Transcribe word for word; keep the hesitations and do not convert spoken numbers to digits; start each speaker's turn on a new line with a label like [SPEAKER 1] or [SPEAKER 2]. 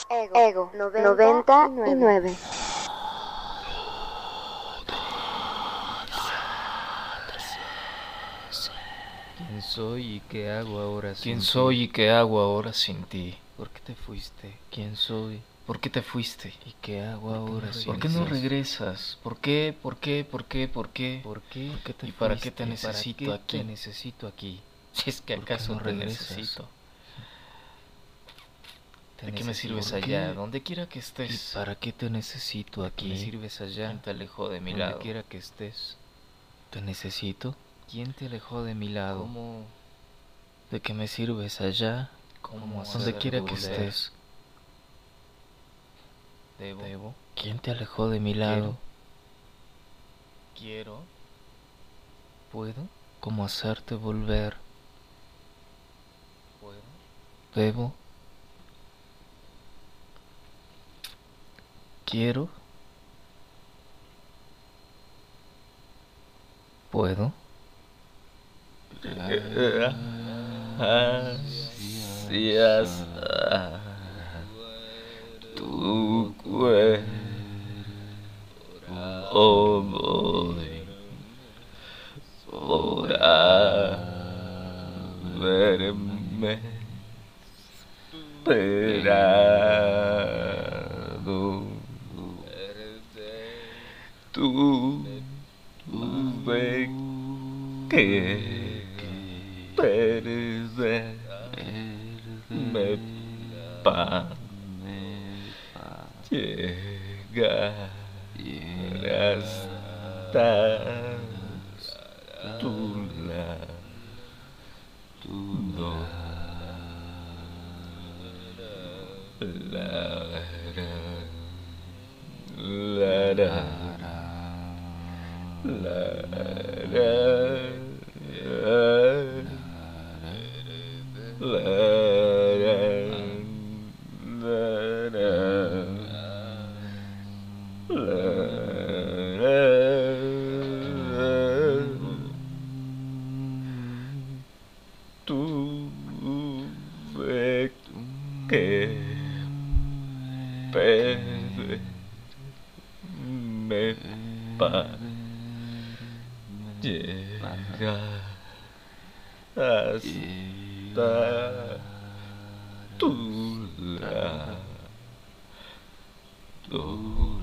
[SPEAKER 1] Ego noventa y nueve.
[SPEAKER 2] ¿Quién soy y qué hago ahora sin
[SPEAKER 3] ¿Quién
[SPEAKER 2] ti?
[SPEAKER 3] soy y qué hago ahora sin ti?
[SPEAKER 2] ¿Por qué te fuiste?
[SPEAKER 3] ¿Quién soy? ¿Por qué te fuiste?
[SPEAKER 2] ¿Y qué hago ahora sin ti?
[SPEAKER 3] ¿Por qué no regresas? ¿Por qué? ¿Por qué? ¿Por qué? ¿Por qué?
[SPEAKER 2] ¿Por qué?
[SPEAKER 3] ¿Por qué te
[SPEAKER 2] ¿Y
[SPEAKER 3] fuiste?
[SPEAKER 2] para qué te
[SPEAKER 3] necesito
[SPEAKER 2] ¿Para qué
[SPEAKER 3] aquí?
[SPEAKER 2] te necesito aquí?
[SPEAKER 3] Si es que
[SPEAKER 2] ¿Por qué
[SPEAKER 3] acaso
[SPEAKER 2] no
[SPEAKER 3] te
[SPEAKER 2] regresas?
[SPEAKER 3] necesito.
[SPEAKER 2] Te
[SPEAKER 3] ¿De qué me
[SPEAKER 2] necesito.
[SPEAKER 3] sirves
[SPEAKER 2] ¿Por
[SPEAKER 3] allá?
[SPEAKER 2] qué?
[SPEAKER 3] Donde quiera que
[SPEAKER 2] ¿Y
[SPEAKER 3] estés.
[SPEAKER 2] para qué te necesito
[SPEAKER 3] ¿De qué
[SPEAKER 2] aquí?
[SPEAKER 3] me sirves allá?
[SPEAKER 2] ¿Quién te alejó de mi
[SPEAKER 3] Donde
[SPEAKER 2] lado?
[SPEAKER 3] quiera que estés.
[SPEAKER 2] ¿Te necesito? ¿Quién te alejó de mi lado?
[SPEAKER 3] ¿Cómo?
[SPEAKER 2] ¿De qué me sirves allá?
[SPEAKER 3] ¿Cómo
[SPEAKER 2] Donde
[SPEAKER 3] hacer
[SPEAKER 2] quiera que
[SPEAKER 3] volver?
[SPEAKER 2] estés.
[SPEAKER 3] Debo.
[SPEAKER 2] Debo. ¿Quién te alejó de mi lado?
[SPEAKER 3] Quiero.
[SPEAKER 2] ¿Puedo? ¿Cómo hacerte volver?
[SPEAKER 3] Puedo.
[SPEAKER 2] Debo. Quiero. ¿Puedo?
[SPEAKER 3] Gracias a tu cuerpo voy por haberme esperado. Tuve que perderme para llegar hasta tu lado. La, la, la, la, la, tuve que perderme para llegar hasta tu lado.